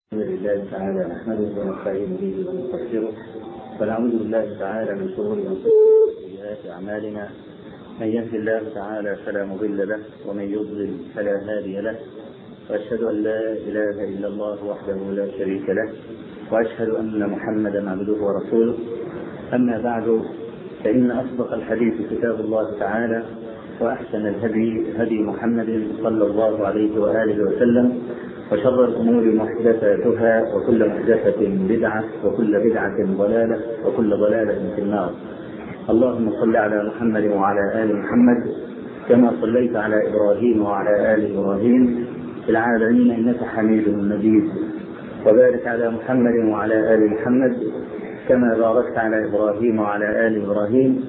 الحمد لله تعالى نحمده ونستعين به ونستغفره ونعوذ بالله تعالى من شرور انفسنا وسيئات اعمالنا. من يهد الله تعالى فلا مضل له ومن يضلل فلا هادي له، واشهد ان لا اله الا الله وحده لا شريك له، واشهد ان محمدا عبده ورسوله. اما بعد، فان اصدق الحديث كتاب الله تعالى، واحسن الهدي هدي محمد صلى الله عليه واله وسلم، وشر الأمور محدثاتها، وكل محدثة بدعة، وكل بدعة ضلالة، وكل ضلالة في النار. اللهم صل على محمد وعلى آل محمد كما صليت على إبراهيم وعلى آل إبراهيم في العالمين إنك حميد مجيد، وبارك على محمد وعلى آل محمد كما باركت على إبراهيم وعلى آل إبراهيم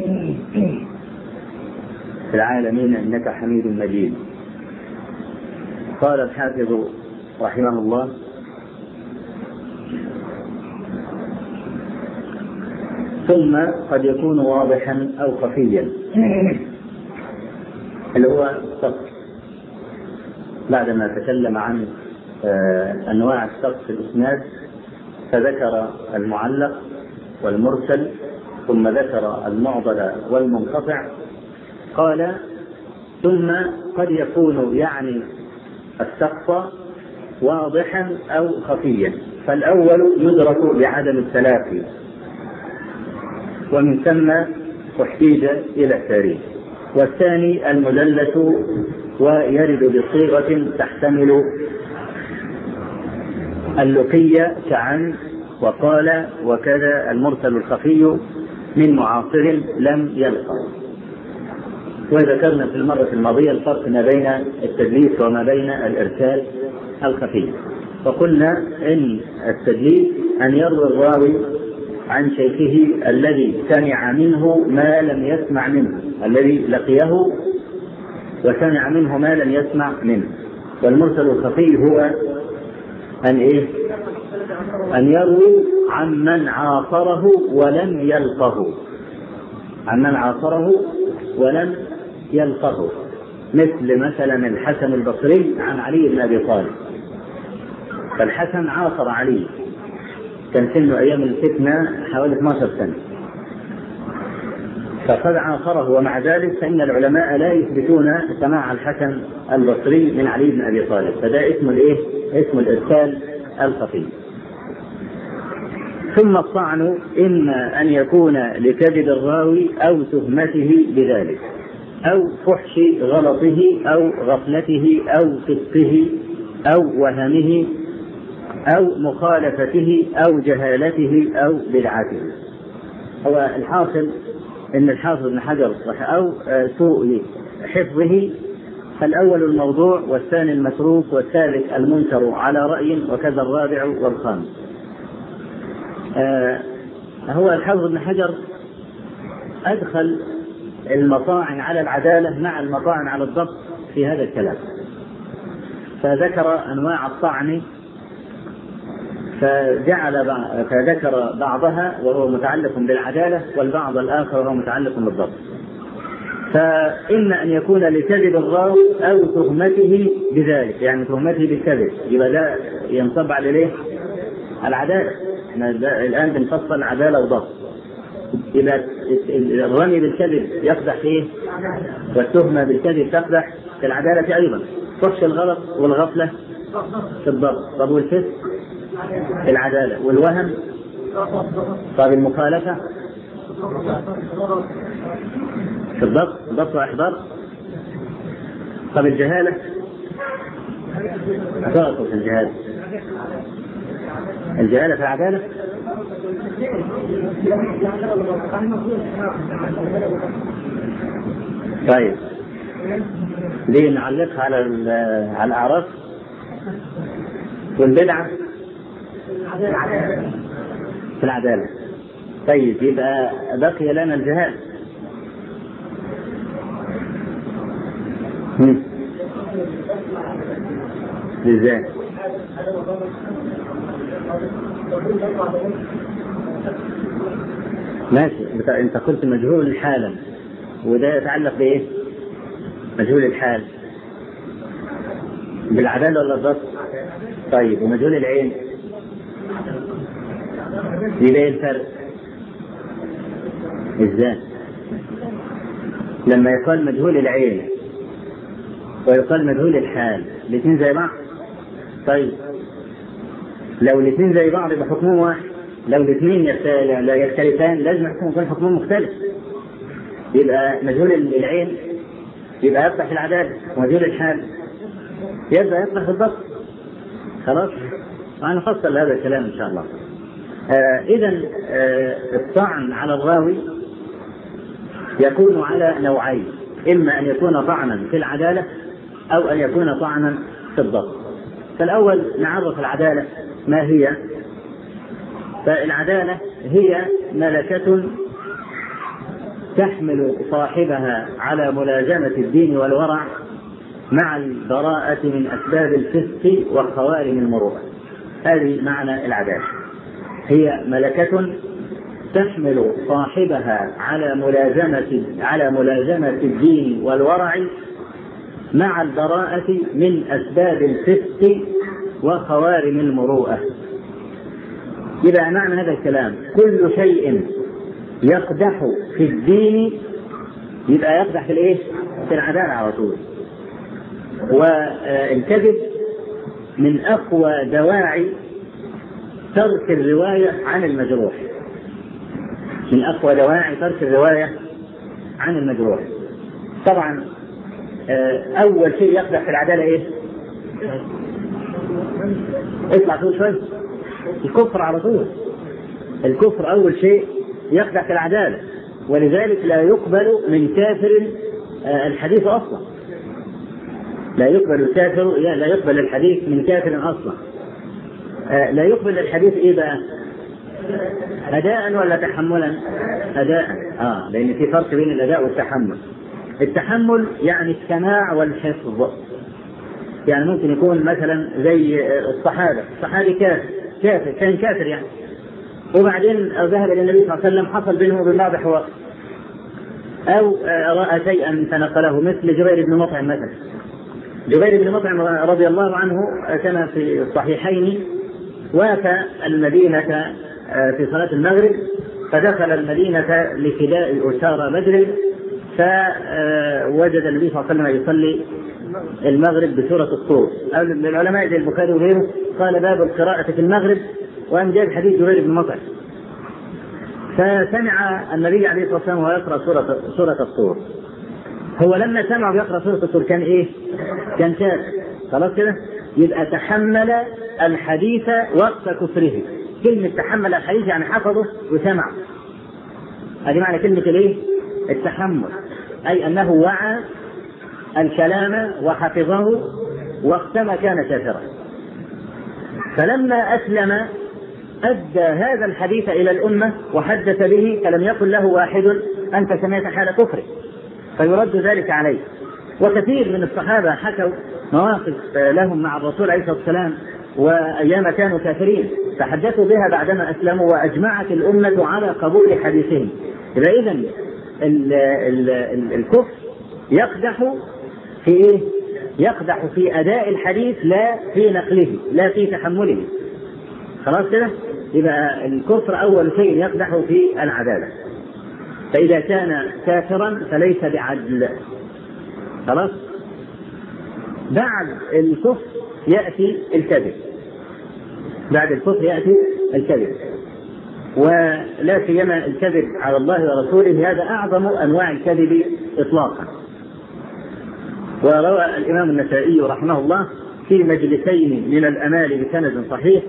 في العالمين إنك حميد مجيد. قال الحافظ رحمه الله: ثم قد يكون واضحا أو خفيا، اللي هو السقط. بعدما تكلم عن أنواع السقط في الإسناد فذكر المعلق والمرسل، ثم ذكر المعضل والمنقطع. قال: ثم قد يكون يعني السقط واضحا أو خفيا، فالأول يدرك بعدم التلافي، ومن ثم احتيج إلى التاريخ. والثاني المدلس ويرد بصيغة تحتمل اللقية كعن وقال وكذا. المرسل الخفي من معاصر لم يلقى. وذكرنا في المرة الماضية الفرق ما بين التدليس وما بين الإرسال الخفي، وقلنا إن التدليس أن يروي الراوي عن شيخه الذي سمع منه ما لم يسمع منه، الذي لقيه وسمع منه ما لم يسمع منه. والمرسل الخفي هو أن يروي عمن عاصره ولم يلقه، عمن عاصره ولم يلقه، مثلا الحسن البصري عن علي بن أبي طالب. فالحسن عاصر علي، كان سنه أيام الفتنة حوالي 12 سنة، فقد عاصره، ومع ذلك فإن العلماء لا يثبتون سماع الحسن البصري من علي بن أبي طالب، فده اسم الإرسال الخفي. ثم الطعن إما أن يكون لكذب الراوي أو تهمته بذلك، أو فحش غلطه أو غفلته أو فسقه أو وهمه أو مخالفته أو جهالته أو بدعته. هو الحاصل إن الحافظ بن حجر أو سوء حفظه، فالأول الموضوع، والثاني المتروك، والثالث المنكر على رأي، وكذا الرابع والخامس. هو الحافظ بن حجر أدخل المطاعن على العدالة مع المطاعن على الضبط في هذا الكلام، فذكر أنواع الطعن، فذكر بعضها وهو متعلق بالعدالة، والبعض الآخر وهو متعلق بالضبط. فإما أن يكون لكذب الراوي أو تهمته بذلك، يعني تهمته بالكذب، يبقى ده ينصب عليه العدالة. الآن بنفصل عدالة وضبط. إذا الرمي بالكذب يقدح فيه، والتهمة بالكذب تقدح في العدالة أيضا. فحش الغلط والغفلة في الضبط. طب والفسق في العدالة، والوهم طب المخالفة في الضبط وإحضار. طب الجهالة أتوقف الجهالة في العدالة. طيب ليه نعلقها على الأعراف والبدعة في العدالة؟ طيب يبقى بقي لنا الجهال. ازاي؟ ماشي، انت قلت مجهول الحال، وده يتعلق بايه؟ مجهول الحال بالعدالة ولا الضبط؟ طيب ومجهول العين يبقى ايه الفرق؟ ازاي؟ لما يقال مجهول العين ويقال مجهول الحال الاثنين زي بعض. طيب لو الاثنين زي بعض يبقى حكمهم واحد، لو الاثنين لا يختلفان لازم يكون حكمهم مختلف. يبقى مجهول العين يبقى يصلح في العدالة، ومجهول الحال يبقى يصلح في الضبط. خلاص هنفصل هذا الكلام ان شاء الله. اذا الطعن على الراوي يكون على نوعين، اما ان يكون طعنا في العدالة او ان يكون طعنا في الضبط. فالاول نعرف العدالة ما هي. فالعدالة هي ملكة تحمل صاحبها على ملازمة الدين والورع مع البراءة من أسباب الفسق وخوارم المروءة. هذه معنى العدالة، هي ملكة تحمل صاحبها على ملازمة الدين والورع مع البراءة من أسباب الفسق وخوارم المروءة. إذا معنى هذا الكلام كل شيء يقدح في الدين يبقى يقدح في الايه؟ في العدالة على طول. والكذب من أقوى دواعي ترك الرواية عن المجروح، من أقوى دواعي ترك الرواية عن المجروح. طبعا أول شيء يقدح في العدالة إيه؟ اطلع طول شوي. الكفر على طول. الكفر أول شيء يقدح في العدالة، ولذلك لا يقبل من كافر الحديث أصلا. لا يقبل الحديث من كافر أصلا. لا يقبل الحديث إيه بقى؟ أداء ولا تحملا؟ أداء. لأن في فرق بين الأداء والتحمل. التحمل يعني السماع والحفظ. يعني ممكن يكون مثلا زي الصحابي كان كافر يعني، وبعدين ذهب إلى النبي صلى الله عليه وسلم، حصل بينه وبين بعض حوار، أو رأى شيئا فنقله، مثل جبير بن مطعم مثلا. جبير بن مطعم رضي الله عنه كما في الصحيحين وافى المدينة في صلاة المغرب، فدخل المدينة لفداء أسارى بدر، فوجد النبي صلى الله عليه وسلم يصلي المغرب بسورة الطور. العلماء زي البخاري وغيره قال باب القراءة في المغرب، وأن جاء حديث جبير بن مطعم. فسمع النبي عليه الصلاة والسلام ويقرأ سورة الطور. هو لما سمع يقرأ سورة الطور كان إيه؟ كان كافر. خلاص كده؟ يبقى تحمل الحديث وقت كفره. كلمة تحمل الحديث يعني حفظه وسمع. هذه معنى كلمة الإيه؟ التحمل، أي أنه وعى الكلام وحفظه وقتما كان كافرا. فلما أسلم أدى هذا الحديث إلى الأمة وحدث به، فلم يقل له واحد أنت سمعت حال كفر، فيرد ذلك عليه. وكثير من الصحابة حكوا مواقف لهم مع الرسول عليه الصلاة والسلام وأيام كانوا كافرين، فحدثوا بها بعدما أسلموا، وأجمعت الأمة على قبول حديثهم. إذن الكفر يقدح في إيه؟ يقدح في أداء الحديث لا في نقله، لا في تحمله. خلاص كده؟ يبقى الكفر أول شيء يقدح في العدالة. فإذا كان كافرا فليس بعدل. خلاص؟ بعد الكفر يأتي الكذب. بعد الكفر يأتي الكذب، ولا سيما الكذب على الله ورسوله، هذا أعظم أنواع الكذب إطلاقا. وروى الإمام النسائي رحمه الله في مجلسين من الأمال بسند صحيح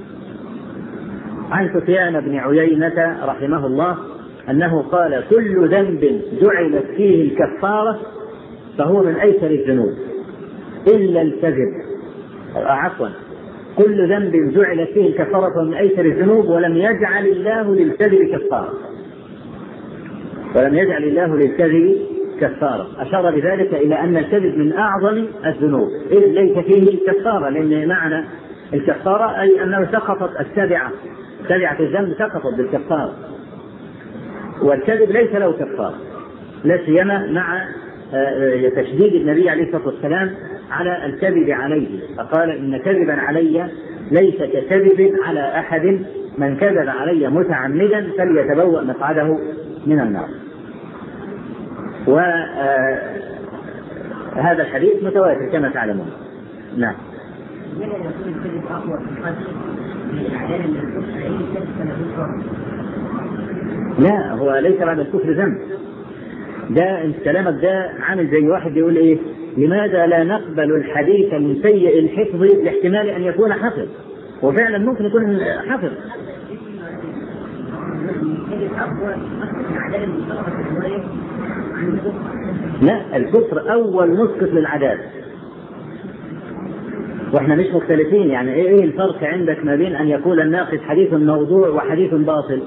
عن سفيان بن عيينة رحمه الله أنه قال: كل ذنب جعلت فيه الكفارة فهو من أيسر الذنوب إلا الكذب. عفوا، كل ذنب جعلت فيه الكفارة فهو من أيسر الذنوب ولم يجعل الله للكذب كفارة. ولم يجعل الله للكذب كفارة. أشار بذلك إلى أن الكذب من أعظم الذنوب إذ ليس فيه كفارة، لأن معنى الكفارة أي أنه سقطت تبعة الذنب سقطت بالكفارة، والكذب ليس له كفارة، لا سيما مع تشديد النبي عليه الصلاة والسلام على الكذب عليه، فقال إن كذبا علي ليس ككذب على أحد، من كذب علي متعمدا فليتبوأ مقعده من النار. وهذا الحديث متواتر كما تعلمون. نعم. لا، هو ليس بعد الكفر ذنب. ده كلامك ده عامل زي واحد يقول ايه، لماذا لا نقبل الحديث من سيء الحفظ لاحتمال ان يكون حفظ، وفعلا ممكن يكون حفظ. لا، الكفر اول مسقط للعداد، واحنا مش مختلفين. يعني ايه الفرق عندك ما بين ان يقول الناقد حديث موضوع وحديث باطل؟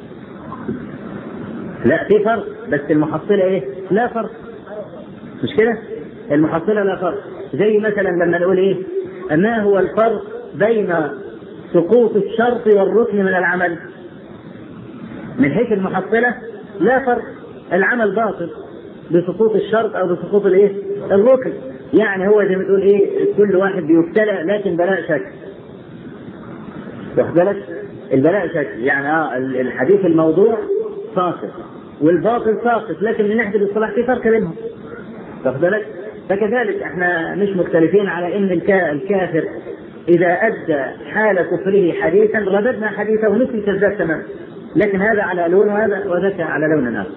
لا، في فرق، بس المحصلة ايه؟ لا فرق، مش كده؟ المحصلة لا فرق. زي مثلا لما نقول ايه، ما هو الفرق بين سقوط الشرط والركن من العمل؟ من حيث المحصلة لا فرق، العمل باطل بسقوط الشرط او بسقوط الايه؟ الركن. يعني هو زي ما تقول ايه، كل واحد بيبتلى لكن بلاء شك. واخد بالك؟ البلاء شك، يعني الحديث الموضوع ساقط والباطل ساقط، لكن من ناحية الاصطلاح في فرق بينهم. واخد بالك؟ فكذلك احنا مش مختلفين على ان الكافر اذا ادى حال كفره حديثا رددنا حديثه مثل الكذاب تماما، لكن هذا على لون وذاك على لون اخر.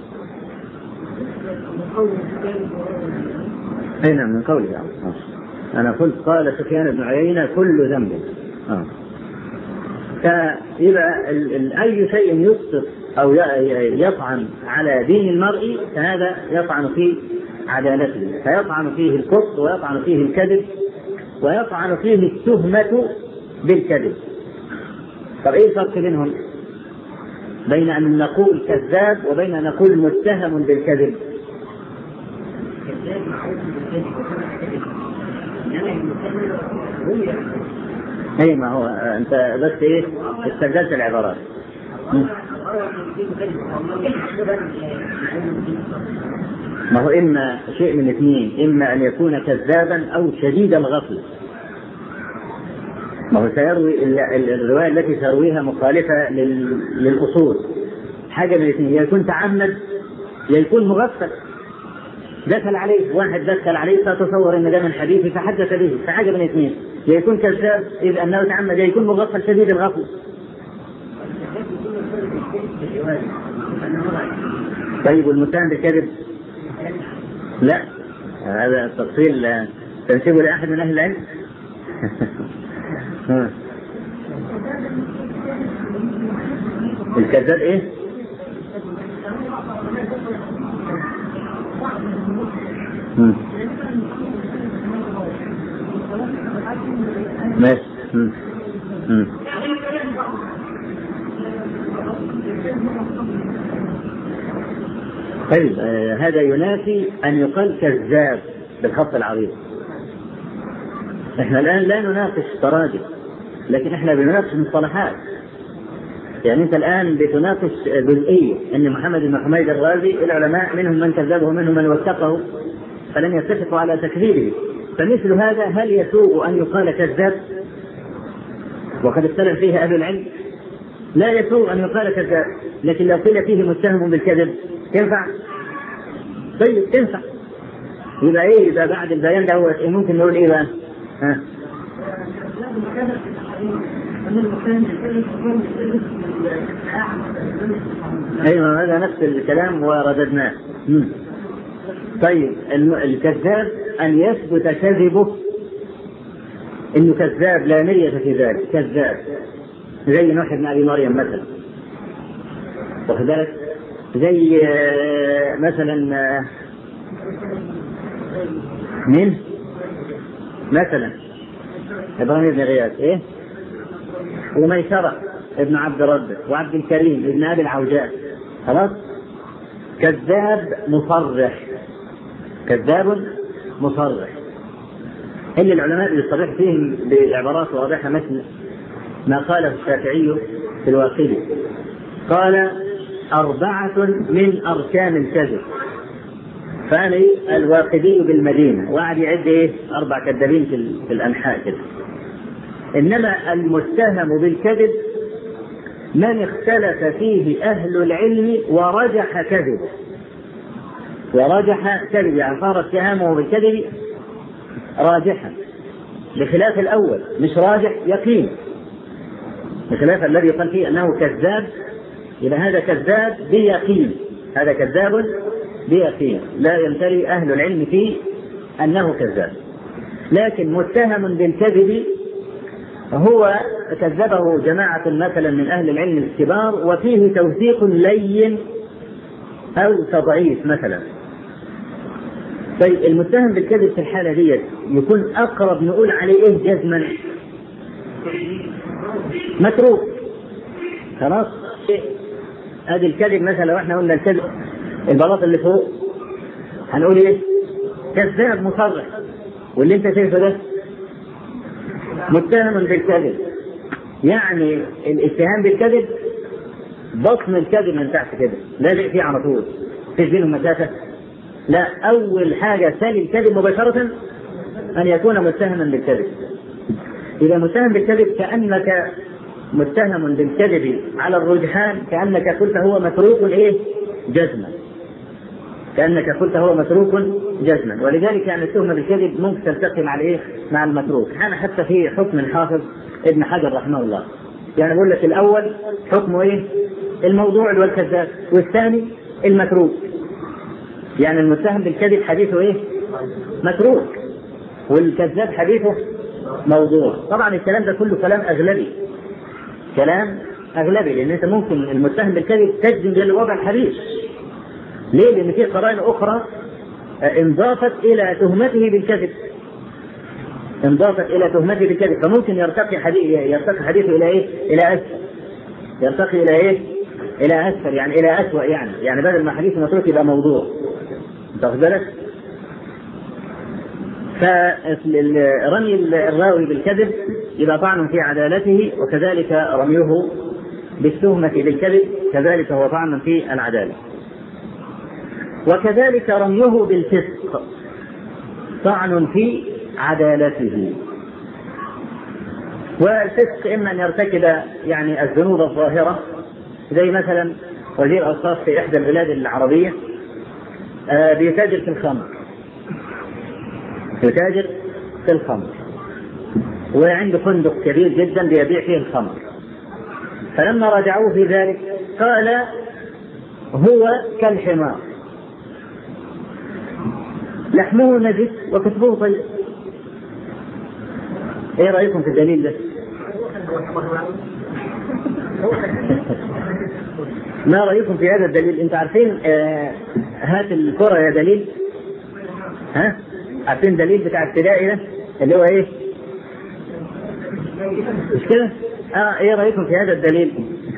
اي نعم، من قوله يعني. انا قلت قال سفيان بن عيينة كل ذنب. فيبقى اي شيء يسقط او يطعن على دين المرء فهذا يطعن في عدالته، فيطعن فيه الكفر ويطعن فيه الكذب ويطعن فيه التهمة بالكذب. طب ايه الفرق بينهم؟ بين ان نقول كذاب وبين ان نقول متهم بالكذب. اي ما هو انت بس ايه استبدلت العبارات. ما هو اما شيء من اثنين، اما ان يكون كذابا او شديد الغفل. ما هو سيروي الرواية التي ترويها مخالفة للأصول. حاجة من الاثنين، يكون تعمد يكون مغفل، دخل عليه واحد دخل عليه فتصور ان ده من حديثه فحدث به، فحاجة من اثنين، يكون كذاب إذ أنه تعمد، يكون مغفل شديد الغفل. طيب والمتهم بالكذب؟ لا، هذا التفصيل تنسبه لأحد من أهل العلم. الكذاب إيه؟ ماشي. طيب هذا ينافي أن يقال كذاب بالخط العريض. احنا الآن لا نناقش تراجم، لكن احنا بنناقش مصطلحات. يعني انت الآن بتناقش جزئية ان محمد بن حميد الرازي العلماء منهم من كذبه ومنهم من وثقه فلم يتفقوا على تكذيبه، فمثل هذا هل يسوء أن يقال كذاب وقد اختلف فيه أهل العلم؟ لا يسوء أن يقال كذاب، لكن لو قيل فيه متهم بالكذب ينفع؟ طيب تنفع. يبقى ايه اذا بعد البيان ده إيه ممكن نقول ايه بقى؟ ايوه هذا نفس الكلام ورددناه. طيب الكذاب ان يثبت كذبه انه كذاب لا مرية في ذلك، كذاب زي نوح بن ابي مريم مثلا، واخد بالك؟ زي مثلا مين مثلا ابراهيم بن غياث ايه، وميسرة ابن عبد ربه، وعبد الكريم ابن ابي العوجاء. خلاص، كذاب مصرح، كذاب مصرح. اللي العلماء يصرح فيهم بعبارات واضحة مثل ما قاله الشافعي في الواقدي، قال 4 من أركان الكذب. فأنا الواقدي بالمدينة وقعد يعد إيه 4 كذابين في الأنحاء كده. إنما المتهم بالكذب من اختلف فيه أهل العلم ورجح كذبه، ورجح كذب يعني صار اتهامه بالكذب راجحا، بخلاف الأول مش راجح يقين، بخلاف الذي يقال فيه أنه كذاب، إذا هذا كذاب بيقين، هذا كذاب بيقين لا يمتري أهل العلم فيه أنه كذاب. لكن متهم بالكذب هو كذبه جماعة مثلا من أهل العلم الكبار وفيه توثيق لين أو تضعيف مثلا. طيب المتهم بالكذب في الحالة دي يكون أقرب نقول عليه إيه جزما؟ متروك. خلاص هذا الكذب مثلا لو احنا قلنا الكذب البلاط اللي فوق هنقول ايه؟ كذاب مصرح، واللي انت شايفه ده متهم بالكذب. يعني الاتهام بالكذب بطن الكذب من تحت كده لازق فيه على طول، فيش بينهم مسافة. لا، أول حاجة تالي الكذب مباشرة أن يكون متهما بالكذب. إذا متهم بالكذب كأنك متهم بالكذب على الرجحان، كأنك قلت هو متروك إيه جزما، كأنك قلت هو متروك جزما. ولذلك يعني التهمة بالكذب ممكن تلتقي مع الإيه مع المتروك. أنا حتى في حكم الحافظ ابن حجر رحمه الله يعني بقول لك الأول حكمه إيه الموضوع والكذاب، والثاني المتروك. يعني المتهم بالكذب حديثه إيه متروك، والكذاب حديثه موضوع. طبعا الكلام ده كله كلام أغلبي، كلام أغلبي، لأن أنت ممكن المتهم بالكذب تجزم بالوضع الحديث. ليه؟ لأن في قرائن أخرى انضافت إلى تهمته بالكذب، انضافت إلى تهمته بالكذب، فممكن يرتقي حديثه إلى إيه؟ إلى أسفل، يرتقي إلى إيه؟ إلى أسفل يعني إلى أسوأ، يعني بدل ما حديث متروك يبقى موضوع. تاخد بالك؟ فرمي الراوي بالكذب يبقى طعن في عدالته، وكذلك رميه بالتهمة بالكذب كذلك هو طعن في العدالة. وكذلك رميه بالفسق طعن في عدالته. والفسق إما أن يرتكب يعني الذنوب الظاهرة، زي مثلا وزير أوقاف في إحدى البلاد العربية بيتاجر في الخمر، يتاجر في الخمر وعنده فندق كبير جدا بيبيع فيه الخمر. فلما راجعوه في ذلك قال هو كالحمار لحمه نجس وكتبه طيب. ايه رأيكم في الدليل ده؟ ما رأيكم في هذا الدليل؟ انتوا عارفين هات الكرة يا دليل، ها عارفين دليل بتاع ابتدائي ده اللي هو ايه مش كده؟ ايه رأيكم في هذا الدليل؟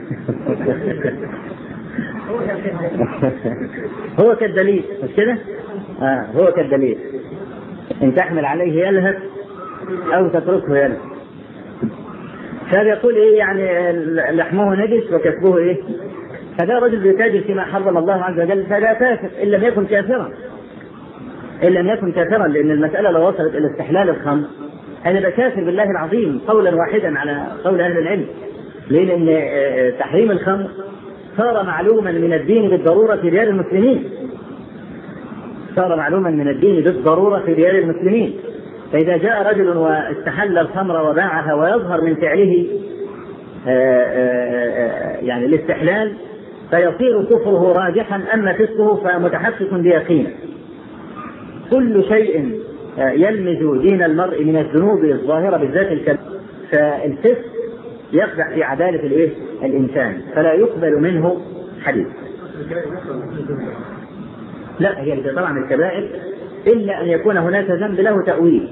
هو كالدليل مش كده؟ هو كالدليل، ان تحمل عليه يلهث او تتركه يلهث. فبيقول ايه يعني لحمه نجس وكسبه ايه؟ فده رجل بيتاجر فيما حرم الله عز وجل، فده كافر ان لم يكن كافرا، ان لم يكن كافرا، لان المسألة لو وصلت الى استحلال الخمر هيبقى كافر بالله العظيم قولا واحدا على قول اهل العلم. ليه؟ لان تحريم الخمر صار معلوما من الدين بالضرورة في ديار المسلمين، صار معلوما من الدين بالضرورة في ديار المسلمين. فإذا جاء رجل واستحل الخمر وباعها ويظهر من فعله يعني الاستحلال فيصير كفره راجحا، أما فسقه فمتحقق بيقين. كل شيء يلمز دين المرء من الذنوب الظاهرة بالذات الكبيرة، فالفسق يقدح في عدالة الايه الإنسان فلا يقبل منه حديث. لا، هي طبعا الكبائر إلا أن يكون هناك ذنب له تأويل.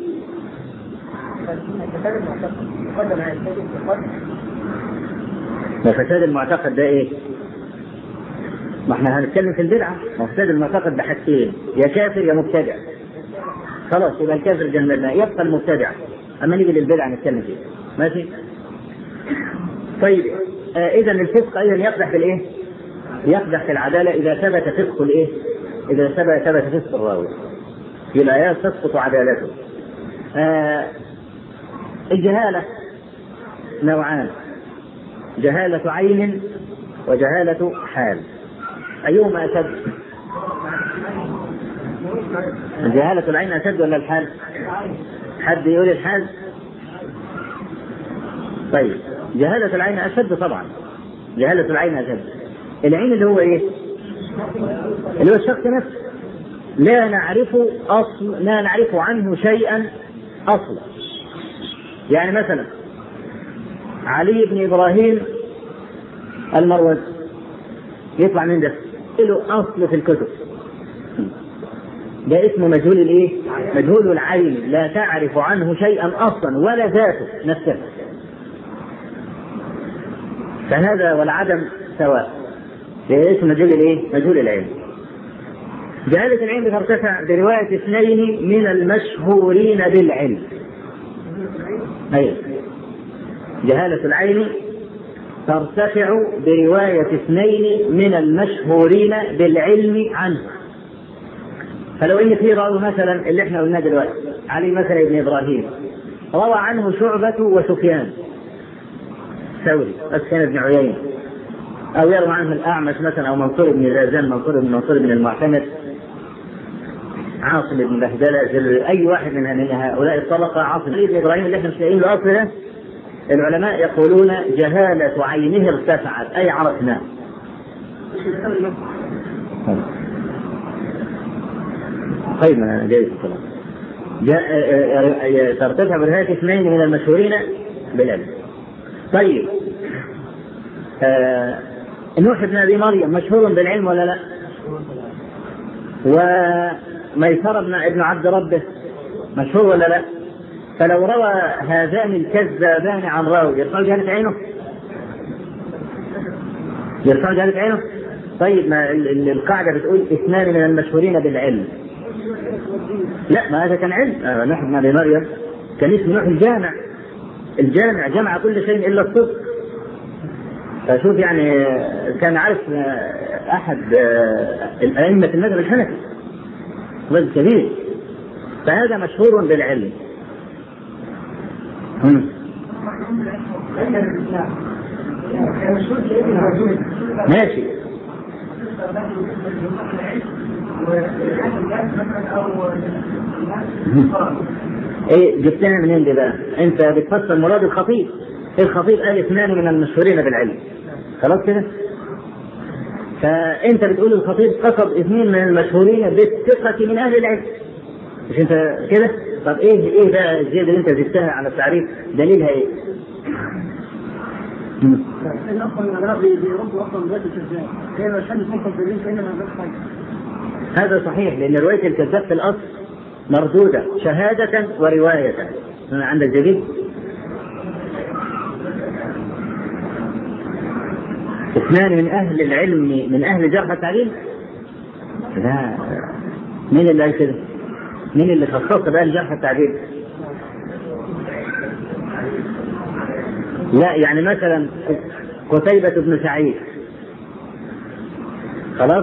فساد المعتقد ده ايه؟ ما احنا هنتكلم في البدعة. فساد المعتقد بحاجتين، يا كافر يا مبتدع. خلاص يبقى الكافر جنبنا، يبقى المبتدع. اما نيجي للبدعة نتكلم فيه، ماشي؟ طيب اذا الفسق ايضا يقدح في الايه؟ يقدح في العدالة اذا ثبت فسق الايه؟ إذا ثبت فسق الراوي يبقى تسقط عدالته. الجهالة نوعان، جهالة عين وجهالة حال. أيهما أشد؟ جهالة العين أشد ولا الحال؟ حد يقول الحال؟ طيب جهالة العين أشد طبعا، جهالة العين أشد. العين اللي هو إيه؟ اللي هو الشخص نفسه لا نعرف عنه شيئا أصلا. يعني مثلا علي بن إبراهيم المروزي يطلع من ده له أصل في الكتب، ده اسمه مجهول الايه؟ مجهول العين، لا تعرف عنه شيئا اصلا ولا ذاته نفسه، فهذا والعدم سواء، ده اسمه مجهول الايه؟ مجهول العين. جهالة العين بترتفع برواية اثنين من المشهورين بالعلم. أيوة. جهالة العين ترتفع برواية اثنين من المشهورين بالعلم عنه. فلو ان في راوي مثلا اللي احنا قلناه دلوقتي علي مثلا ابن ابراهيم روى عنه شعبة وسفيان ثوري سفيان بن عيينة، او يروى عنه الاعمش مثلا، او منصور بن زازان، منصور بن المعتمد، عاصم بن بهدلة، اي واحد من هؤلاء الطبقة. عاصم بن ابراهيم اللي احنا مش لاقيين له اصل ده، العلماء يقولون جهالة عينه ارتفعت، اي عرفناه. طيب ما جايز ترتفع برواية اثنين من المشهورين بالعلم. طيب نوح بن ابي مريم مشهور بالعلم ولا لا؟ وميسر ابن عبد ربه مشهور ولا لا؟ فلو روى هذان الكذابان عن راوي يرفع جهالة عينه؟ يرفع جهالة عينه؟ طيب ما القاعدة بتقول اثنان من المشهورين بالعلم. لا، ما هذا كان علم. نوح بن ابي مريم كان اسمه نوح الجامع جمع كل شيء الا الصدق. فشوف يعني كان عارف احد الائمه المذهب الحنفي رجل كبير، فهذا مشهور بالعلم. ماشي. ايه جبتها منين دي بقى؟ انت بتفسر مراد الخطيب. الخطيب قال اثنان من المشهورين بالعلم، خلاص كده؟ فانت بتقول الخطيب قصد اثنين من المشهورين بالثقة من اهل العلم، مش انت كده؟ طب ايه بقى الزيادة اللي انت زدتها على التعريف؟ دليلها ايه؟ هذا صحيح، لأن رواية الكذاب في الأصل مردودة شهادة ورواية. عندك جديد؟ اثنان من أهل العلم من أهل جرح التعليل؟ لا، مين اللي قال كده؟ مين اللي خصص بأهل جرح التعليل؟ لا، يعني مثلا قتيبة بن سعيد، خلاص،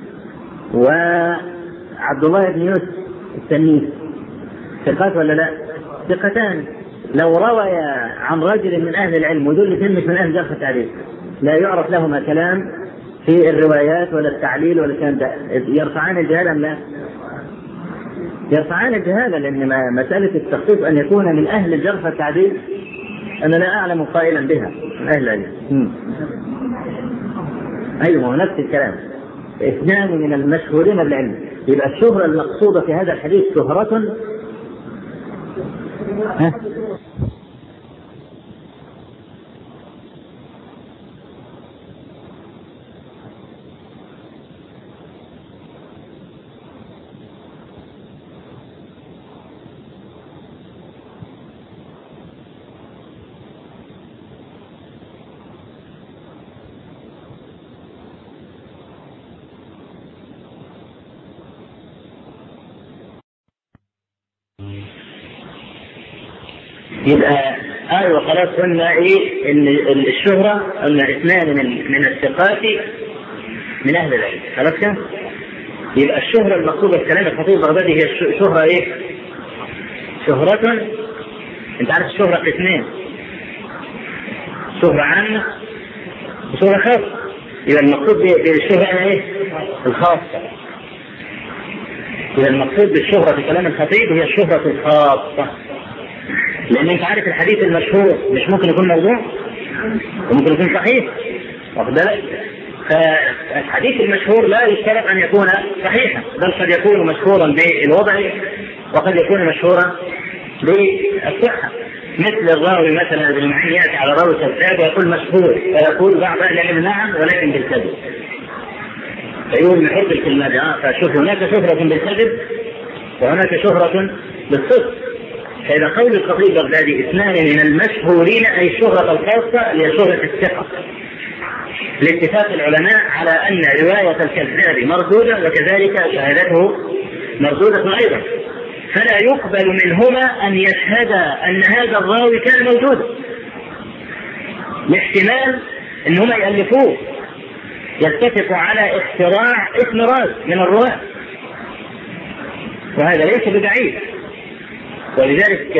وعبد الله بن يوسف التنيسي، ثقات ولا لا؟ ثقتان. لو روى عن رجل من أهل العلم ودول الاثنين مش من أهل جرح التعليل لا يعرف لهما كلام في الروايات ولا التعليل ولا الكلام ده. يرفعان الجهالة أم لا؟ يرفعان الجهالة، لأن مسألة التخصيص أن يكون من أهل الجرح التعديل أنا لا أعلم قائلا بها من أهل العلم. أيوة نفس الكلام، اثنان من المشهورين بالعلم. يبقى الشهرة المقصودة في هذا الحديث شهرة يبقى ايوه خلاص قلنا ايه ان الشهرة ان اثنان من الثقات من اهل العلم، خلاص كده؟ يبقى الشهرة المقصودة في كلام الخطيب البغدادي هي شهرة ايه؟ شهرة، انت عارف الشهرة اثنين، شهرة عامة وشهرة خاصة. يبقى المقصود بالشهرة ايه؟ الخاصة. يبقى المقصود بالشهرة في كلام الخطيب هي الشهرة الخاصة، لان انت عارف الحديث المشهور مش ممكن يكون موضوع وممكن يكون صحيح، واخد بالك؟ فالحديث المشهور لا يشترط ان يكون صحيحا، بل قد يكون مشهورا بالوضع وقد يكون مشهورا بالصحة. مثل الراوي مثلا ابن معين ياتي على راوي كذاب ويقول مشهور، فيقول بعض اهل العلم نعم ولكن بالكذب، فيقول من حب الكلمة فشوف هناك شهرة بالكذب وهناك شهرة بالصدق. فإذا قول الخطيب البغدادي اثنان من المشهورين أي الشهرة الخاصة اللي هي شهرة الثقة، لاتفاق العلماء على أن رواية الكذاب مردودة وكذلك شهادته مردودة أيضا، فلا يقبل منهما أن يشهدا أن هذا الراوي كان موجودا، لاحتمال أنهما يألفوه يتفقوا على اختراع اسم راوي من الرواة، وهذا ليس ببعيد. ولذلك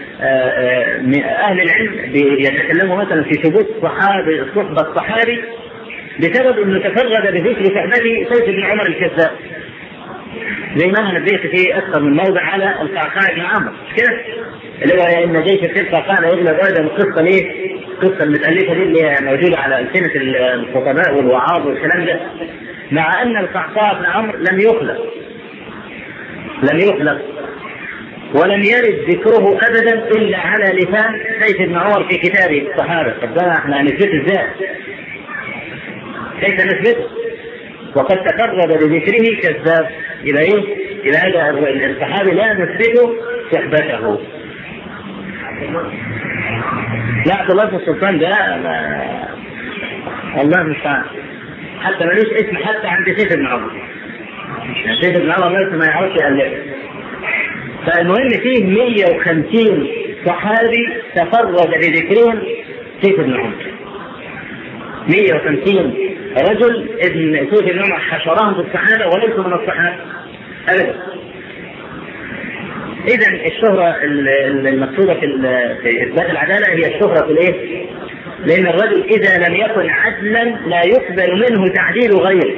أهل العلم يتكلموا مثلا في ثبوت صحبة الصحابي بسبب أنه تفرد بذكر صحبته سيف بن عمر الكذاب، زي ما أنا نبهت في أكثر من موضع على القعقاع بن عمرو كده، اللي هو إن جيش الفرقة كان يغلب أيضا القصة ليه؟ القصة المتألفة دي اللي هي موجودة على ألسنة الخطباء والوعاظ والكلام ده، مع أن القعقاع بن عمرو لم يخلق ولم يرد ذكره أبدا إلا على لسان سيف بن عمر في كتابه الصحابة. طب ده احنا هنثبته ازاي؟ كيف نثبته؟ وقد تفرد بذكره كذاب. إلى ايه؟ إلى هذا الصحابي لا نثبته صحبته. لا عبد الله بن السلطان ده الله المستعان، حتى ملوش اسم حتى عند سيف بن عمر. سيف بن عمر ما يعرفش يألف. فالمهم فيه 150 صحابي تفرد بذكرهم سيف بن عمر، 150 رجل ابن سيف بن عمر حشرهم في الصحابة وليسوا من الصحابة أبدا. إذن الشهرة المقصودة في إثبات العدالة هي الشهرة في الإيه؟ لأن الرجل إذا لم يكن عدلا لا يقبل منه تعديل غيره،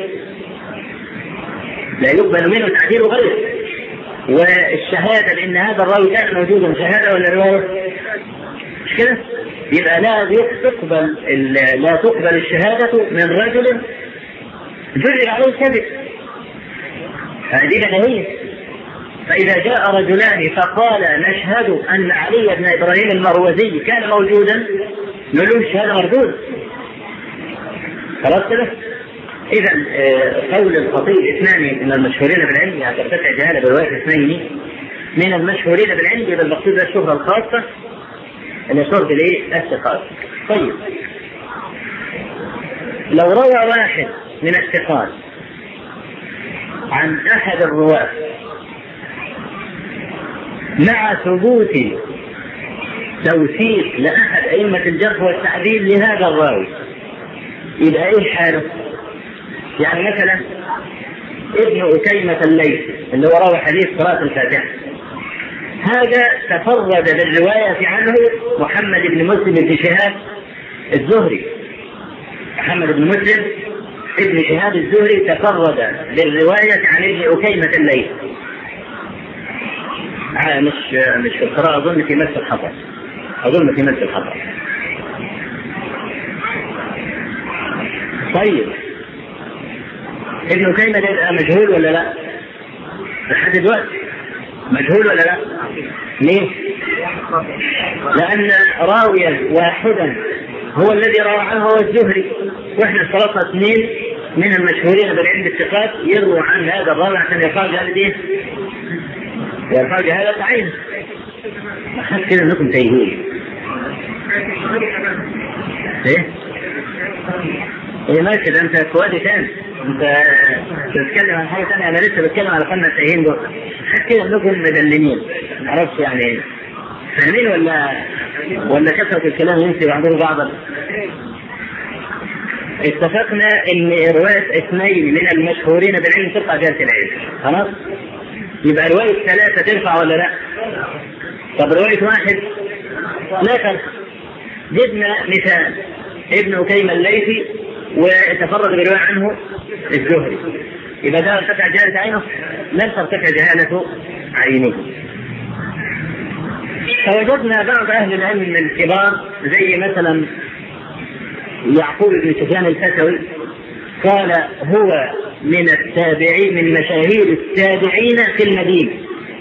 والشهادة بأن هذا الراوي كان موجودا شهادة ولا رواية؟ مش كده؟ يبقى لا تقبل الشهادة من رجل جرب عليه الكذب، هذه بديهية. فإذا جاء رجلان فقال نشهد أن علي بن إبراهيم المروزي كان موجودا، نقول الشهادة مردود. خلاص كده؟ إذا قول الخطيب اثنان من المشهورين بالعلم، يعني ترتفع جهالة برواية اثنين من المشهورين بالعلم، إذا المقصود الشهرة الخاصة اللي شهرة الايه؟ الثقات. طيب لو روى واحد من الثقات عن أحد الرواة مع ثبوت توثيق لأحد أئمة الجرح والتعديل لهذا الراوي، يبقى إيه حاله؟ يعني مثلا ابن أكيمة الليثي اللي هو راوي حديث قراءة الفاتحة، هذا تفرد بالرواية عنه محمد بن مسلم بن شهاب الزهري. محمد بن مسلم ابن شهاب الزهري تفرد بالرواية عن ابن أكيمة الليثي، مش في القراءة، أظن في مس الخطأ. طيب ابن أكيمة ده مجهول ولا لا؟ لحد دلوقتي مجهول ولا لا؟ ليه؟ لأن راويا واحدا هو الذي روى عنه هو الزهري، واحنا اشترطنا اثنين من المشهورين بالعلم الثقات يروى عن هذا الراوي عشان يخرج هذا التعين. أخذ كده انكم تايهين. ايه ماشي، ده انت كوادي تاني، انت بتتكلم عن حاجه ثانيه، انا لسه بتكلم على قناه التايهين دول. حتى انكم مدللين، معرفش يعني ايه، فاهمين ولا كثره الكلام ينسي بعضهم بعضا؟ اتفقنا ان رواية اثنين من المشهورين بالعلم ترفع جهالة العلم، خلاص؟ يبقى رواية ثلاثة ترفع ولا لا؟ طب رواية واحد لا ترفع. جبنا مثال ابن أكيم الليثي وتفرد برواية عنه الزهري، يبقى ده ارتفع جهالة عينه؟ لن ترتفع جهالة عينه. فوجدنا بعض أهل العلم من الكبار زي مثلا يعقوب بن سفيان الفتوي قال هو من التابعين، من مشاهير التابعين في المدينة،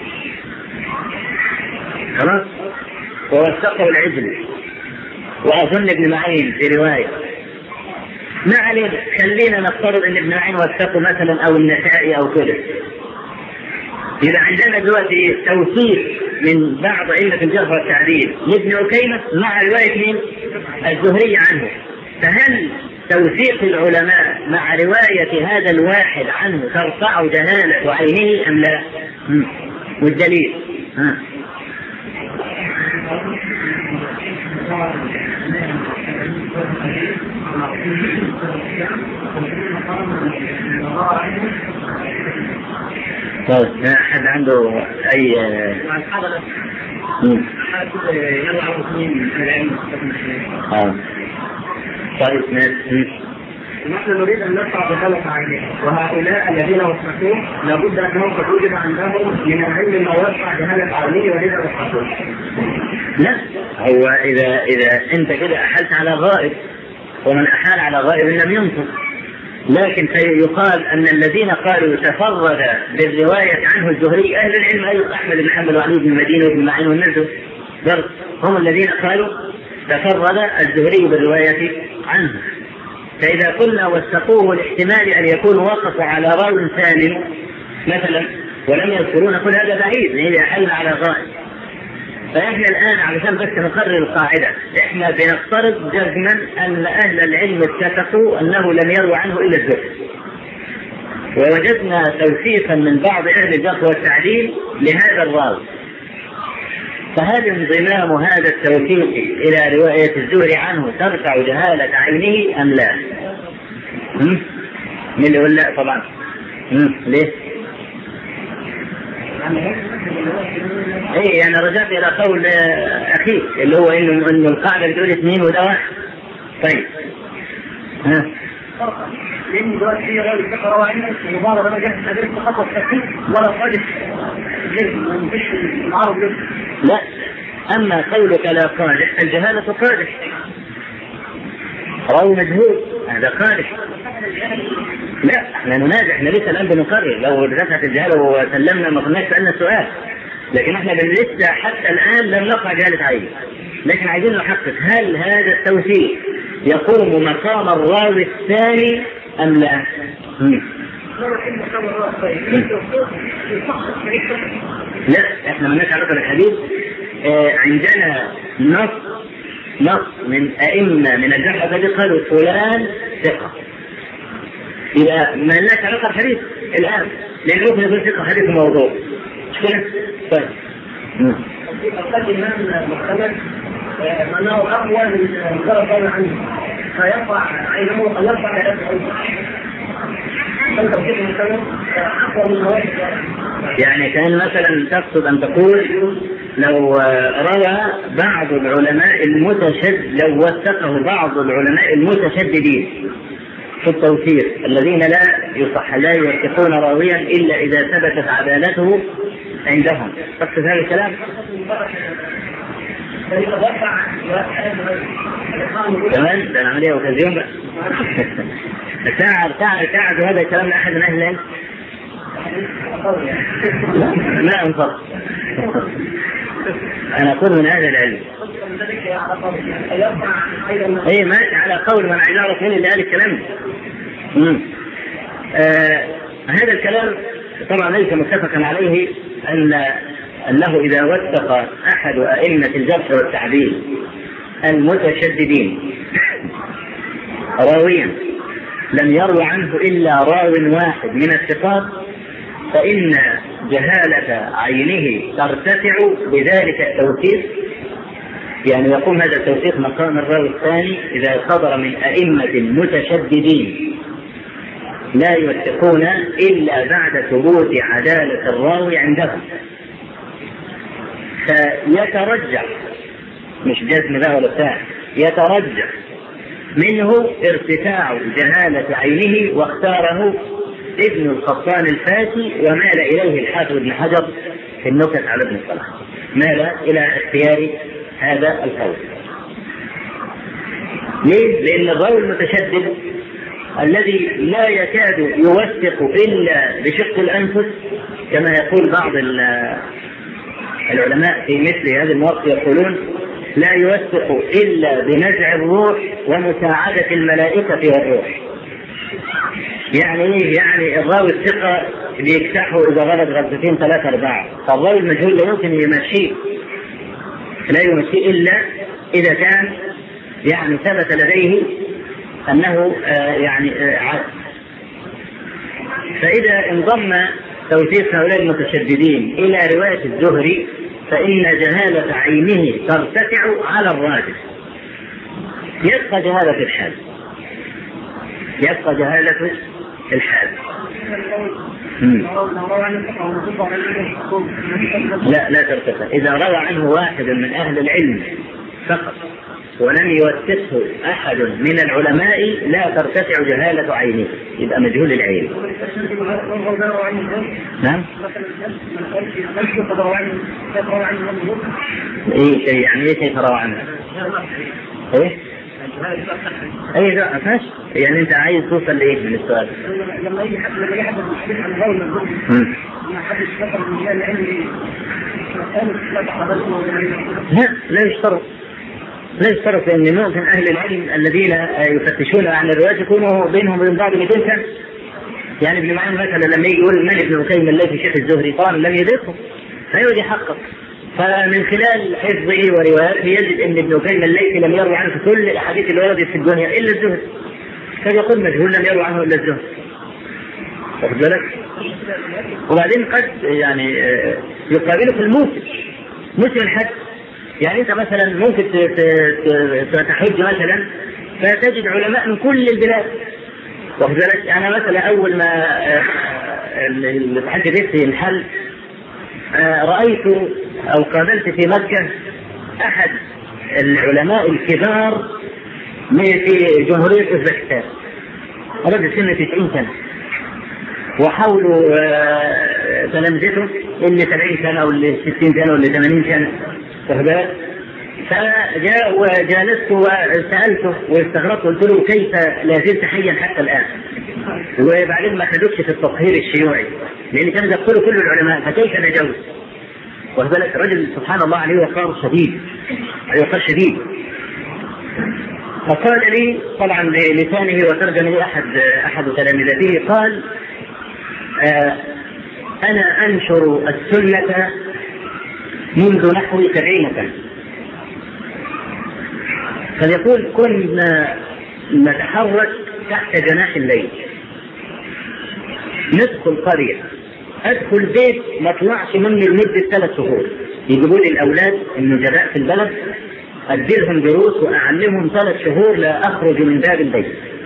خلاص؟ ووثقه العجلي، وأظن ابن معين في رواية. ما علينا، خلينا نفترض ان ابن معين وثقه مثلا او النسائي او كده. إذا عندنا دلوقتي توثيق من بعض أئمة الجرح والتعديل لابن أكيمة مع رواية من الزهري عنه، فهل توثيق العلماء مع رواية هذا الواحد عنه ترفع جهالة عينه أم لا؟ والدليل طيب حد عنده أي طيب نحن نريد أن نرفع جهالة عينه، وهؤلاء الذين وثقوه لابد أنهم توجد عندهم من العلم ما يرفع جهالة عينه ولذا وثقوه. لا، هو إذا أنت كده أحلت على غائب، ومن أحال على غائب لم ينطق، لكن يقال أن الذين قالوا تفرد بالرواية عنه الزهري أهل العلم أيضا أحمد بن حنبل وعلي بن المديني وابن معين والنزل هم الذين قالوا تفرد الزهري بالرواية عنه. فإذا قلنا وثقوه الاحتمال أن يكون وقفوا على راو ثاني مثلا ولم يذكرون، كل هذا بعيد إذا أحلنا على غائب. فإحنا الآن علشان بس نقرر القاعدة، إحنا بنفترض جزما أن أهل العلم اتفقوا أنه لم يروى عنه إلا الزهري، ووجدنا توثيقا من بعض أهل الجرح والتعديل لهذا الراوي، فهل انضمام هذا التوثيق إلى رواية الزهري عنه ترفع جهالة عينه أم لا؟ من اللي يقول لا طبعا؟ ليه؟ ايه انا رجعت الى قول اخيك اللي هو انه القاعده بتقول 2 وده 1. طيب لان دلوقتي في غير الفقه روى عنه المباراه انا جبت ادرك خطوه التفكير ولا قادر مش العرب. لا، اما قولك لا قادح الجهاله قادح، راوي مجهول هذا قادح. لا احنا ننازع، احنا لسه الان بنقرر، لو رفعت الجهاله وسلمنا ما كناش سالنا السؤال، لكن احنا لسه حتى الان لم نقع جهاله عين، لكن عايزين نحقق هل هذا التوثيق يقوم مقام الراوي الثاني ام لا؟ لا احنا ما لناش علاقه بالحديث. عندنا نص من ائمه من الجرح الذي قالوا فلان ثقه، إذا ما لناش علاقة بالحديث الآن، لأن ممكن يكون ثقة حديث موضوع مش كده؟ طيب الإمام محتمل أنه أقوى من درجة عنه فيرفع عينه ويرفع يعني كان مثلا تقصد أن تقول لو روى بعض العلماء لو وثقه بعض العلماء المتشددين في التوثيق الذين لا يوثقون راويا إلا إذا ثبتت عدالته عندهم، تقصد هذا الكلام؟ كمان ده عملية وكذيون بقى. تعرف هذا الكلام لأحد من أهل العلم؟ لا أنصر، أنا أقول من أهل العلم. أي ماشي على قول من عجارة من اللي قال الكلام. هذا الكلام طبعا ليس متفقا عليه أنه إذا وثق أحد أئمة الجرح والتعديل المتشددين راويا لم يروي عنه إلا راو واحد من الثقات فإن جهالة عينه ترتفع بذلك التوثيق. يعني يقوم هذا التوثيق مقام الراوي الثاني إذا صدر من أئمة متشددين لا يوثقون إلا بعد ثبوت عدالة الراوي عندهم، فيترجح، مش جزم بقى ولا بتاع، يترجح منه ارتفاع جهالة عينه، واختاره ابن القطان الفاسي ومال إليه الحافظ ابن حجر في النكت على ابن الصلاح، مال إلى اختيار هذا القول. ليه؟ لأن الراوي المتشدد الذي لا يكاد يوثق إلا بشق الأنفس كما يقول بعض العلماء في مثل هذه المواقف، يقولون لا يوثق إلا بنزع الروح ومساعدة الملائكة والروح. يعني ايه؟ يعني الراوي الثقة بيكتحه إذا غلط غلطتين 3 4، فالراوي المجهول لا يمكن يمشيه، لا يمشيه إلا إذا كان يعني ثبت لديه أنه عاد. فإذا انضم توثيق هؤلاء المتشددين إلى رواية الزهري فإن جهالة عينه ترتفع على الراجح، يبقى جهالة الحال، يبقى جهالة الحال. لا ترتفع. إذا روى عنه واحد من أهل العلم فقط ولم يوثقه أحد من العلماء لا ترتفع جهالة عينه، يبقى مجهول العين. نعم. ايه شيء يعني ايه شيء تروى عنه؟ ايه؟ ايه لا فاش يعني انت عايز توصل لايه من السؤال؟ لما يجي حد يحدث عن الغول ما حدش يفكر من العلم لا يشترط. لا يشترط، لأن ممكن أهل العلم الذين يفتشون عن الروايات يكونوا بينهم وبين بعض 200 سنة. يعني ابن معين مثلا لما يجي يقول من ابن عكيم الليثي شيخ الزهري طبعا لم يدركه فيقعد يحقق، فمن خلال حفظه ورواياته يجد أن ابن عكيم الليثي لم يروي عنه كل الأحاديث اللي وردت في الدنيا إلا الزهري، فيقول مجهول لم يروي عنه إلا الزهري. واخد بالك؟ وبعدين قد يعني يقابله في موسم الحج. يعني انت مثلا ممكن تحج مثلا فتجد علماء من كل البلاد. واخد بالك؟ انا مثلا اول ما الحج في الحل رايت او قابلت في مكه احد العلماء الكبار في جمهوريه اوزبكستان، رجل سنه 90 سنه، وحاولوا تلامذته اللي 70 سنه واللي 60 سنه واللي 80 سنه. فجاء وجالسته وسألته واستغربت، قلت له كيف لا زلت حيا حتى الآن؟ وبعدين ما خدوش في التطهير الشيوعي لأن كانوا يقولوا كل العلماء فكيف نجوز؟ وذلك رجل سبحان الله عليه وقار شديد، عليه وقار شديد. فقال لي طبعا بلسانه وترجم لي أحد تلامذته، قال أنا أنشر السنة منذ نحو 70 سنة. فيقول كنا نتحرك تحت جناح الليل، ندخل قرية، أدخل بيت ما اطلعش مني لمدة 3 شهور، يجيبوا لي الأولاد النجباء في البلد أديلهم دروس وأعلمهم 3 شهور لا أخرج من باب البيت.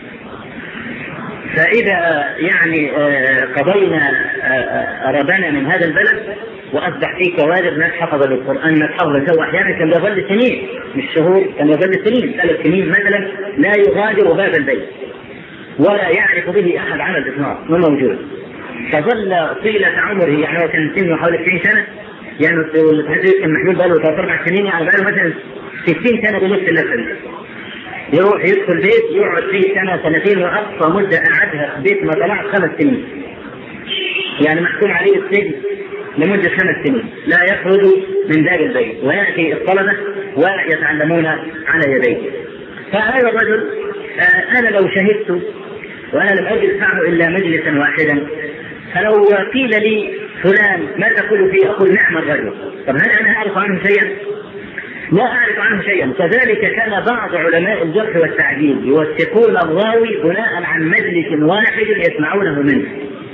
فإذا يعني قضينا ربنا من هذا البلد وأصبح فيه كوادر ناس حفظ القرآن، ناس حفظ الجو، أحيانا كان يظل سنين مش شهور، كان يظل سنين 3 سنين مثلا لا يغادر باب البيت ولا يعرف به أحد على الإطلاق ما موجود. فظل طيلة عمره، يعني هو كان سنه حوالي 20 سنة، يعني الحديث كان محمود بقاله 3 4 سنين، يعني بقاله مثلا 60 سنة بنفس اللفظ. يروح يدخل بيت يقعد فيه 1 2 سنة، وأقصى مدة قعدها في بيت ما طلعت 5 سنين، يعني محكوم عليه السجن لمدة 5 سنين لا يخرج من باب البيت، ويأتي الطلبة ويتعلمون على يديه. فهذا الرجل أنا لو شهدت وأنا لم أجد معه إلا مجلسا واحدا، فلو قيل لي فلان ما تقول فيه أقول نعم الرجل. طب هل أنا أعرف عنه شيئا؟ لا أعرف عنه شيئا. كذلك كان بعض علماء الجرح والتعديل يوثقون الراوي بناء عن مجلس واحد يسمعونه منه،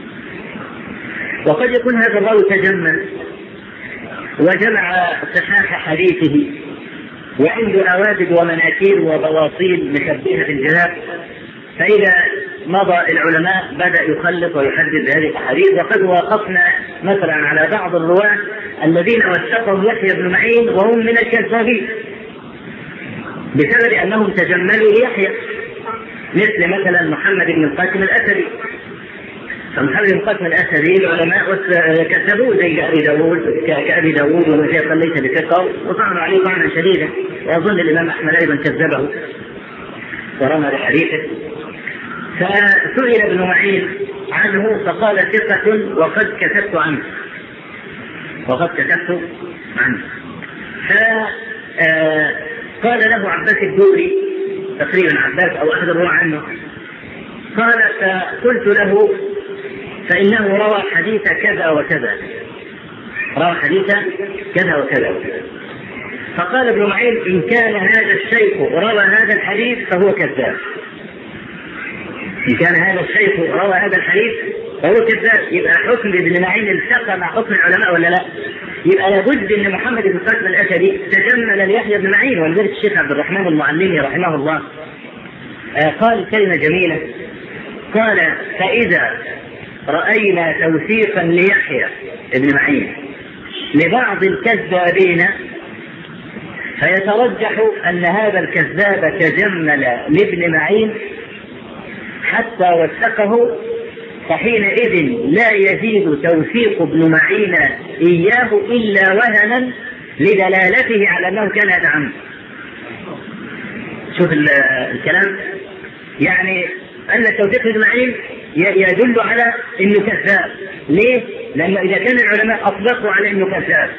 وقد يكون هذا الراوي تجمل وجمع صحاح حديثه وعنده نوادد ومناكير وبواصيل مشبهة بالجناب. فإذا مضى العلماء بدأ يخلط ويحدد بهذه الأحاديث. وقد وقفنا مثلا على بعض الرواة الذين وثقهم يحيى بن معين وهم من الكذابين بسبب أنهم تجملوا ليحيى، مثل مثلا محمد بن القاسم الأسدي. فمحمد بن القاسم الأسدي العلماء كذبوه زي كأبي داود وشيخا ليس بثقة، وطعنوا عليه طعنا شديدا، وأظن الإمام أحمد أيضا كذبه ورمى بحديثه. فسئل ابن معين عنه فقال ثقة وقد كتبت عنه. فقال له عباس الدوري تقريبا عباس أو أحد الرواة عنه، قال فقلت له فإنه روى حديث كذا وكذا، فقال ابن معين إن كان هذا الشيخ روى هذا الحديث فهو كذاب. يبقى حكم ابن معين التقى مع حكم العلماء ولا لا؟ يبقى لابد ان محمد بن القاسم الأسدي تجمل ليحيى بن معين. ولذلك الشيخ عبد الرحمن المعلمي رحمه الله قال كلمة جميلة، قال فإذا رأينا توثيقا ليحيى بن معين لبعض الكذابين فيترجح أن هذا الكذاب تجمل لابن معين حتى وثقه، فحينئذ لا يزيد توثيق ابن معين إياه إلا وهنا لدلالته على أنه كان يتعمد. شوف الكلام، يعني أن توثيق ابن معين يدل على أنه كذاب. ليه؟ لأنه إذا كان العلماء أطلقوا على أنه كذاب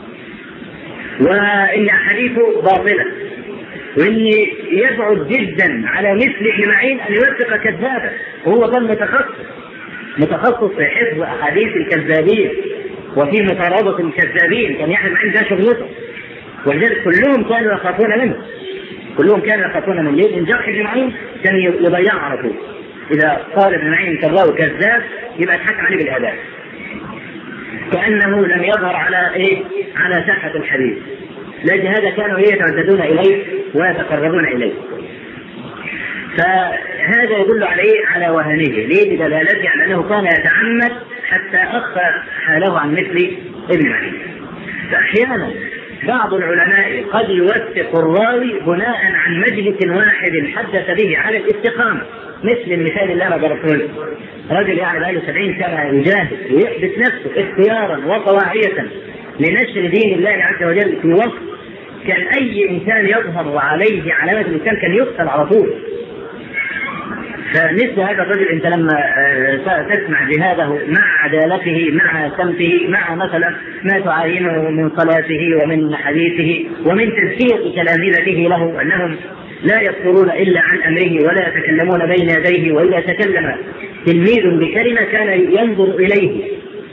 وإن حديثه باطلة، وإن يبعد جدا على مثل ابن معين أن يوثق كذابا، وهو كان متخصص في حفظ أحاديث الكذابين وفي مطاردة الكذابين، كان يحفظ معين ده شغلته، ولذلك كلهم كانوا يخافون منه. ليه؟ إن جرح ابن معين كان يضيعه على طول. إذا قال ابن معين كذاب كذاب يبقى يتحكم عليه بالآداب، كأنه لم يظهر على صحة الحديث. لهذا كانوا يتعددون إليه ويتقربون إليه. فهذا يدل على وهنه، ليه؟ بدلالته على أنه كان يتعمد حتى أخفى حاله عن مثل ابن معين. فأحيانا بعض العلماء قد يوثق الراوي بناء عن مجلس واحد حدث به على الاستقامة، مثل المثال اللي أنا ضربته لك، رجل يعني بقاله 70 سنة يجاهد ويحدث نفسه اختيارا وطواعية لنشر دين الله عز وجل في وقت كان أي إنسان يظهر عليه علامة الإسلام كان يقتل على طول. فمثل هذا الرجل أنت لما تسمع جهاده مع عدالته مع سمته مع مثلا ما تعاينه من صلاته ومن حديثه ومن تزكية تلامذته له أنهم لا يذكرون إلا عن أمره ولا يتكلمون بين يديه، وإذا تكلم تلميذ بكلمة كان ينظر إليه،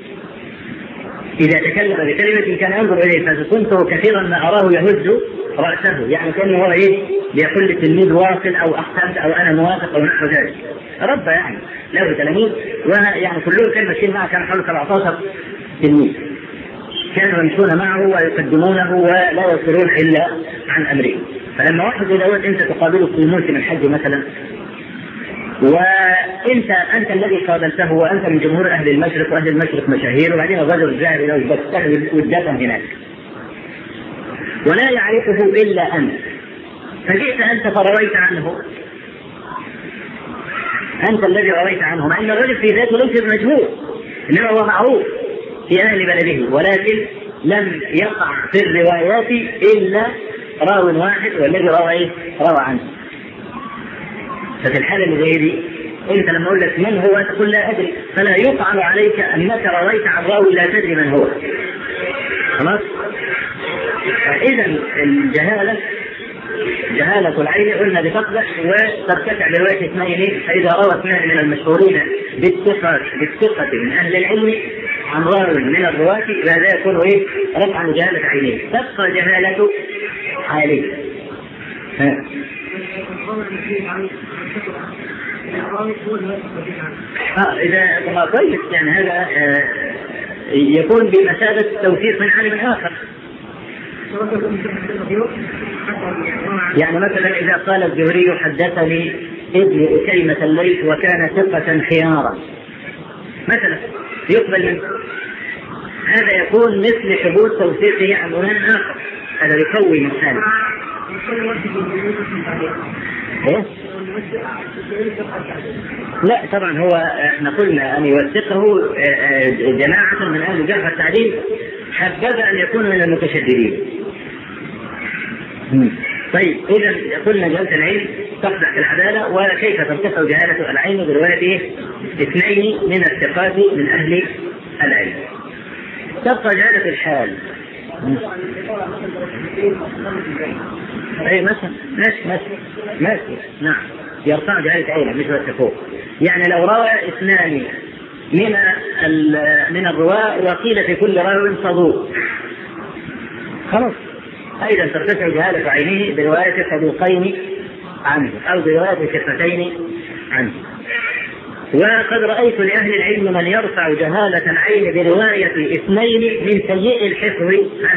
إذا تكلم بكلمة كان ينظر إليه، فكنت كثيرا ما أراه يهز رأسه، يعني كأنه هو بيقول للتلميذ واصل أو أحسنت أو أنا موافق أو نحو ذلك. ربى يعني له تلاميذ، ويعني كلهم كانوا ماشيين معه، كان حوالي 17 تلميذ كانوا يمشون معه ويقدمونه ولا يصلون إلا عن أمره. فلما واحد إذا أنت تقابله في موسم الحج مثلا، وأنت الذي قابلته وأنت من جمهور أهل المشرق، وأهل المشرق مشاهير، وبعدين الرجل الذهب إلى والدفن هناك ولا يعرفه إلا أنت، فجئت أنت فرويت عنه، أنت الذي رويت عنه، مع أن الرجل في ذاته ليس بمجهول، إنما هو معروف في أهل بلده، ولكن لم يقع في الروايات إلا راو واحد والذي روى عنه. ففي الحالة اللي زي دي أنت لما أقول لك من هو تقول لا أدري، فلا يقع عليك أنك رويت عن راوي لا تدري من هو. خلاص؟ فإذا جهالة العين قلنا بتقدح وترتفع برواية اثنين، فإذا روى اثنان من المشهورين بالثقة من أهل العلم عن راو من الرواة فهذا يكون رفعا جهالة عينيه، تبقى جهالة حاليه. إذا ما طيب يعني هذا يكون بمثابة توثيق من عالم آخر، يعني مثلا إذا قال الزهري حدثني ابن أكيمة الليث وكان ثقة خيارا مثلا يقبل منه، هذا يكون مثل ثبوت توثيقه عن عنوان آخر، هذا يقوي من حاله. إيه؟ لا طبعا هو احنا قلنا أن يوثقه جماعة من أهل الجرح والتعديل، حبذ أن يكون من المتشددين. طيب إذا قلنا جهالة العلم تقدح في العدالة، وكيف ترتفع جهالة العلم برواية اثنين من الثقات من أهل العلم. تبقى جهالة الحال. أي مثلا ماشي نعم يرفع جهالة علم مش بس فوق. يعني لو روى اثنان من الرواة وقيل في كل راوي صدوق خلاص، أيضا ترتفع جهالة عينه برواية صدوقين عنه أو برواية ثقتين عنه. وقد رأيت لأهل العلم من يرفع جهالة العين برواية اثنين من سيء الحفظ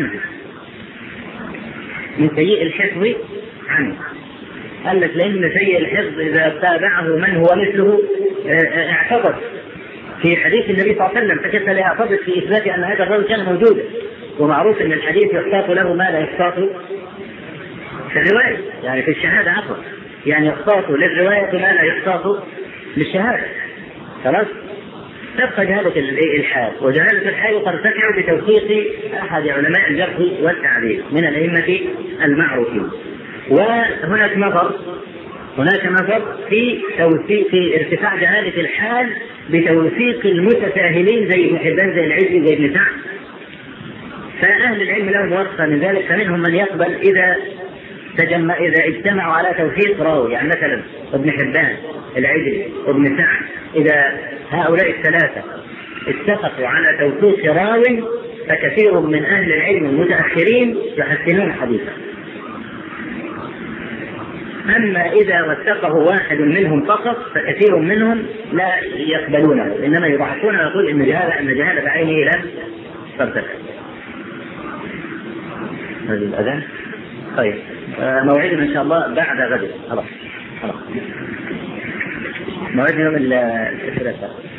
عنه قال لك لأن سيء الحفظ إذا تابعه من هو مثله اعتبر في حديث النبي صلى الله عليه وسلم، فكيف لا يعتبر في إثبات أن هذا الرجل كان موجودا؟ ومعروف أن الحديث يحتاط له ما لا يحتاط في الرواية، يعني في الشهادة عفوا، يعني يحتاط للرواية ما لا يحتاط للشهادة. خلاص تبقى جهالة الحال، وجهالة الحال ترتفع بتوثيق أحد علماء الجرح والتعديل من الأئمة المعروفين. وهناك نظر في ارتفاع جهالة الحال بتوثيق المتساهلين زي ابن حبان زي العزي زي ابن سعد. فأهل العلم لهم وصفة من ذلك، فمنهم من يقبل إذا اجتمعوا على توثيق راوي، يعني مثلا ابن حبان العزي وابن سعد، إذا هؤلاء الثلاثة اتفقوا على توثيق راوي فكثير من أهل العلم المتأخرين يحسنون حديثه. أما إذا وثقه واحد منهم فقط فكثير منهم لا يقبلونه، إنما يضعفون ويقول إن جهالة عينه لا ترتفع. هذه الأذان. طيب موعدنا إن شاء الله بعد غد. خلاص موعدنا يوم الثلاثاء.